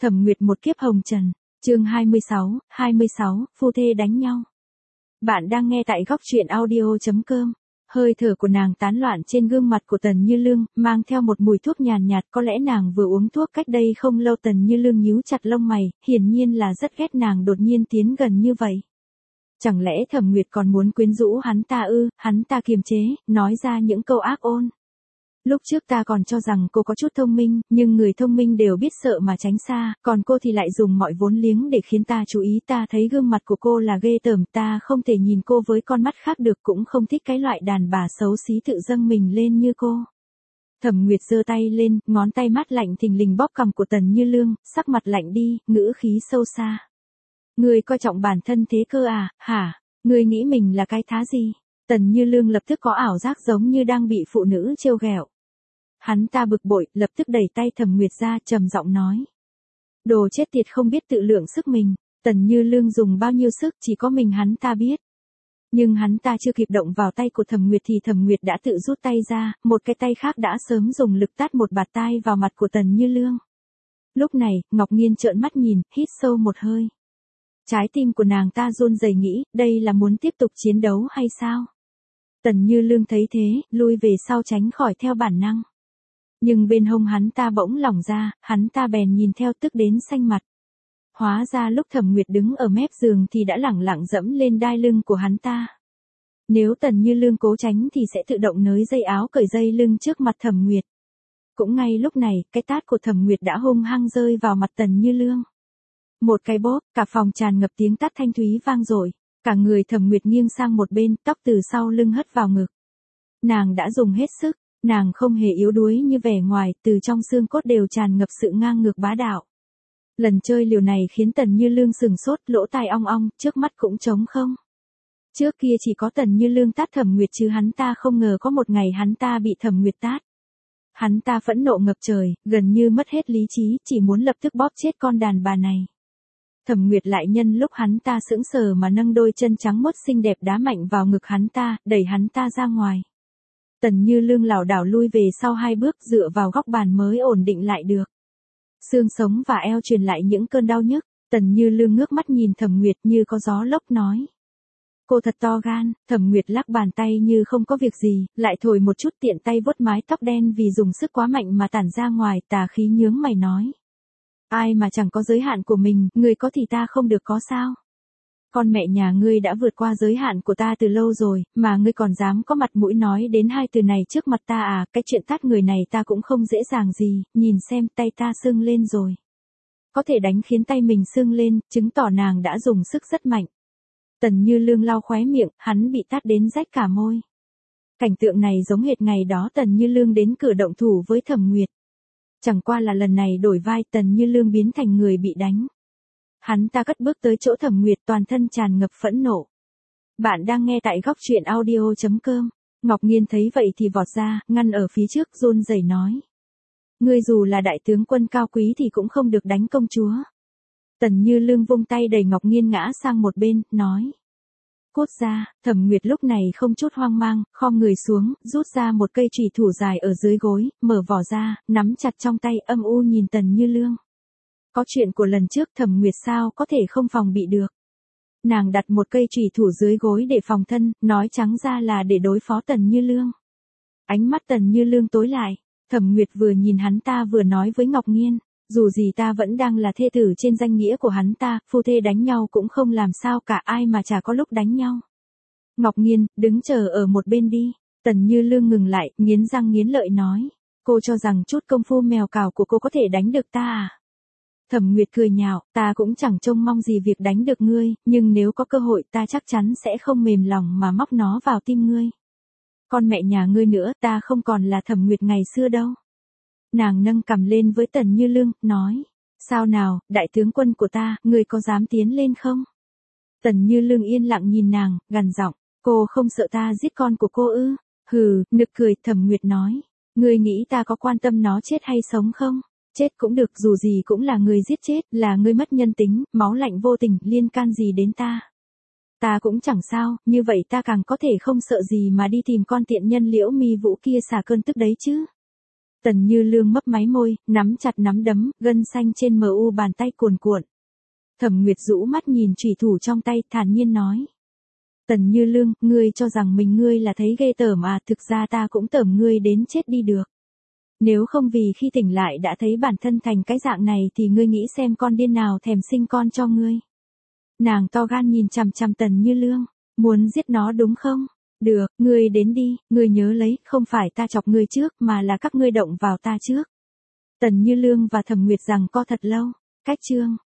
Thẩm Nguyệt một kiếp hồng trần, chương 26, phu thê đánh nhau. Bạn đang nghe tại góc truyện audio.com. Hơi thở của nàng tán loạn trên gương mặt của Tần Như Lương, mang theo một mùi thuốc nhàn nhạt, có lẽ nàng vừa uống thuốc cách đây không lâu. Tần Như Lương nhíu chặt lông mày, hiển nhiên là rất ghét nàng đột nhiên tiến gần như vậy. Chẳng lẽ Thẩm Nguyệt còn muốn quyến rũ hắn ta ư? Hắn ta kiềm chế, nói ra những câu ác ôn. Lúc trước ta còn cho rằng cô có chút thông minh, nhưng người thông minh đều biết sợ mà tránh xa, còn cô thì lại dùng mọi vốn liếng để khiến ta chú ý. Ta thấy gương mặt của cô là ghê tởm, ta không thể nhìn cô với con mắt khác được, cũng không thích cái loại đàn bà xấu xí tự dâng mình lên như cô. Thẩm Nguyệt giơ tay lên, ngón tay mát lạnh thình lình bóp cằm của Tần Như Lương, sắc mặt lạnh đi, ngữ khí sâu xa. Ngươi coi trọng bản thân thế cơ à, hả? Ngươi nghĩ mình là cái thá gì? Tần Như Lương lập tức có ảo giác giống như đang bị phụ nữ trêu ghẹo. Hắn ta bực bội, lập tức đẩy tay Thẩm Nguyệt ra, trầm giọng nói. Đồ chết tiệt không biết tự lượng sức mình, Tần Như Lương dùng bao nhiêu sức chỉ có mình hắn ta biết. Nhưng hắn ta chưa kịp động vào tay của Thẩm Nguyệt thì Thẩm Nguyệt đã tự rút tay ra, một cái tay khác đã sớm dùng lực tát một bạt tai vào mặt của Tần Như Lương. Lúc này, Ngọc Nghiên trợn mắt nhìn, hít sâu một hơi. Trái tim của nàng ta run rẩy nghĩ, đây là muốn tiếp tục chiến đấu hay sao? Tần Như Lương thấy thế, lui về sau tránh khỏi theo bản năng. Nhưng bên hông hắn ta bỗng lỏng ra, hắn ta bèn nhìn theo tức đến xanh mặt. Hóa ra lúc Thẩm Nguyệt đứng ở mép giường thì đã lẳng lặng dẫm lên đai lưng của hắn ta. Nếu Tần Như Lương cố tránh thì sẽ tự động nới dây áo cởi dây lưng trước mặt Thẩm Nguyệt. Cũng ngay lúc này, cái tát của Thẩm Nguyệt đã hung hăng rơi vào mặt Tần Như Lương. Một cái bóp, cả phòng tràn ngập tiếng tát thanh thúy vang dội. Cả người Thẩm Nguyệt nghiêng sang một bên, tóc từ sau lưng hất vào ngực. Nàng đã dùng hết sức. Nàng không hề yếu đuối như vẻ ngoài, từ trong xương cốt đều tràn ngập sự ngang ngược bá đạo. Lần chơi liều này khiến Tần Như Lương sừng sốt, lỗ tai ong ong, trước mắt cũng trống không. Trước kia chỉ có Tần Như Lương tát Thẩm Nguyệt chứ hắn ta không ngờ có một ngày hắn ta bị Thẩm Nguyệt tát. Hắn ta phẫn nộ ngập trời, gần như mất hết lý trí, chỉ muốn lập tức bóp chết con đàn bà này. Thẩm Nguyệt lại nhân lúc hắn ta sững sờ mà nâng đôi chân trắng muốt xinh đẹp đá mạnh vào ngực hắn ta, đẩy hắn ta ra ngoài. Tần Như Lương lảo đảo lui về sau 2 bước, dựa vào góc bàn mới ổn định lại được. Xương sống và eo truyền lại những cơn đau nhức. Tần Như Lương ngước mắt nhìn Thẩm Nguyệt như có gió lốc nói. Cô thật to gan. Thẩm Nguyệt lắc bàn tay như không có việc gì, lại thổi một chút, tiện tay vuốt mái tóc đen vì dùng sức quá mạnh mà tản ra ngoài, tà khí nhướng mày nói. Ai mà chẳng có giới hạn của mình, người có thì ta không được có sao? Con mẹ nhà ngươi đã vượt qua giới hạn của ta từ lâu rồi, mà ngươi còn dám có mặt mũi nói đến 2 từ này trước mặt ta à? Cái chuyện tát người này ta cũng không dễ dàng gì, nhìn xem tay ta sưng lên rồi. Có thể đánh khiến tay mình sưng lên, chứng tỏ nàng đã dùng sức rất mạnh. Tần Như Lương lau khóe miệng, hắn bị tát đến rách cả môi. Cảnh tượng này giống hệt ngày đó Tần Như Lương đến cửa động thủ với Thẩm Nguyệt. Chẳng qua là lần này đổi vai, Tần Như Lương biến thành người bị đánh. Hắn ta cất bước tới chỗ Thẩm Nguyệt, toàn thân tràn ngập phẫn nộ. Bạn đang nghe tại góc truyện audio.com. Ngọc Nghiên thấy vậy thì vọt ra, ngăn ở phía trước, run rẩy nói. Ngươi dù là đại tướng quân cao quý thì cũng không được đánh công chúa. Tần Như Lương vung tay đẩy Ngọc Nghiên ngã sang một bên, nói. Cút ra. Thẩm Nguyệt lúc này không chút hoang mang, khom người xuống, rút ra một cây chùy thủ dài ở dưới gối, mở vỏ ra, nắm chặt trong tay, âm u nhìn Tần Như Lương. Có chuyện của lần trước Thẩm Nguyệt sao có thể không phòng bị được. Nàng đặt một cây chùy thủ dưới gối để phòng thân, nói trắng ra là để đối phó Tần Như Lương. Ánh mắt Tần Như Lương tối lại, Thẩm Nguyệt vừa nhìn hắn ta vừa nói với Ngọc Nghiên, dù gì ta vẫn đang là thê tử trên danh nghĩa của hắn ta, phu thê đánh nhau cũng không làm sao cả, ai mà chả có lúc đánh nhau. Ngọc Nghiên, đứng chờ ở một bên đi. Tần Như Lương ngừng lại, nghiến răng nghiến lợi nói, cô cho rằng chút công phu mèo cào của cô có thể đánh được ta à? Thẩm Nguyệt cười nhạo, ta cũng chẳng trông mong gì việc đánh được ngươi, nhưng nếu có cơ hội ta chắc chắn sẽ không mềm lòng mà móc nó vào tim ngươi. Con mẹ nhà ngươi nữa, ta không còn là Thẩm Nguyệt ngày xưa đâu. Nàng nâng cằm lên với Tần Như Lương, nói, sao nào, đại tướng quân của ta, ngươi có dám tiến lên không? Tần Như Lương yên lặng nhìn nàng, gằn giọng, cô không sợ ta giết con của cô ư? Hừ, nực cười. Thẩm Nguyệt nói, ngươi nghĩ ta có quan tâm nó chết hay sống không? Chết cũng được, dù gì cũng là người giết chết, là ngươi mất nhân tính, máu lạnh vô tình, liên can gì đến ta? Ta cũng chẳng sao, như vậy ta càng có thể không sợ gì mà đi tìm con tiện nhân Liễu Mi Vũ kia xả cơn tức đấy chứ. Tần Như Lương mấp máy môi, nắm chặt nắm đấm, gân xanh trên mu bàn tay cuồn cuộn. Thẩm Nguyệt rũ mắt nhìn chủy thủ trong tay, thản nhiên nói. Tần Như Lương, ngươi cho rằng ngươi là thấy ghê tởm à, thực ra ta cũng tởm ngươi đến chết đi được. Nếu không vì khi tỉnh lại đã thấy bản thân thành cái dạng này thì ngươi nghĩ xem con điên nào thèm sinh con cho ngươi. Nàng to gan nhìn chằm chằm Tần Như Lương, muốn giết nó đúng không? Được, ngươi đến đi, ngươi nhớ lấy, không phải ta chọc ngươi trước mà là các ngươi động vào ta trước. Tần Như Lương và Thẩm Nguyệt giằng co thật lâu, cách chương